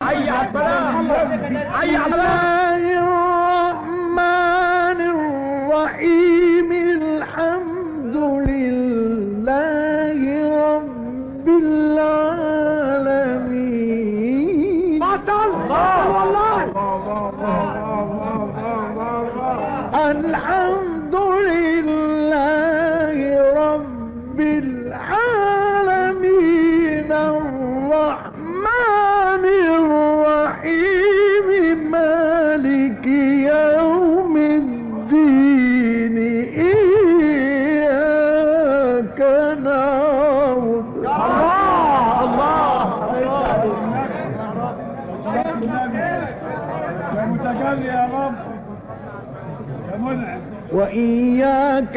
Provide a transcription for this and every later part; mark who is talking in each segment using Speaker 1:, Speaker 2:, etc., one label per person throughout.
Speaker 1: حي على السلام، حي على
Speaker 2: الرحمن الرحيم. الحمد لله رب العالمين.
Speaker 1: بطل والله.
Speaker 2: الحمد لله رب العالمين الرحمن الرحيم مالك يوم الدين إياك نعبد.
Speaker 1: الله يا متجلي يا رب يا منعم.
Speaker 2: وإياك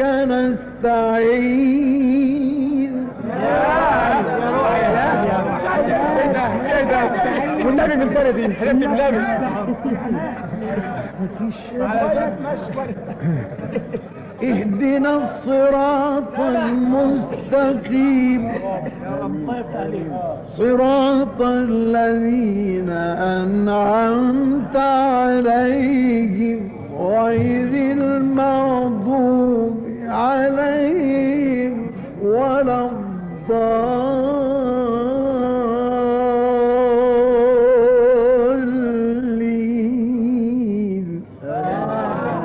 Speaker 2: نستعين.
Speaker 1: والنبي من بلدي حلفت بالنبي.
Speaker 2: اهدنا الصراط المستقيم صراط الذين أنعمت عليهم غير المغضوب عليهم ولا الضالين.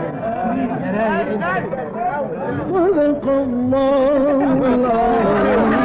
Speaker 2: صدق الله العظيم.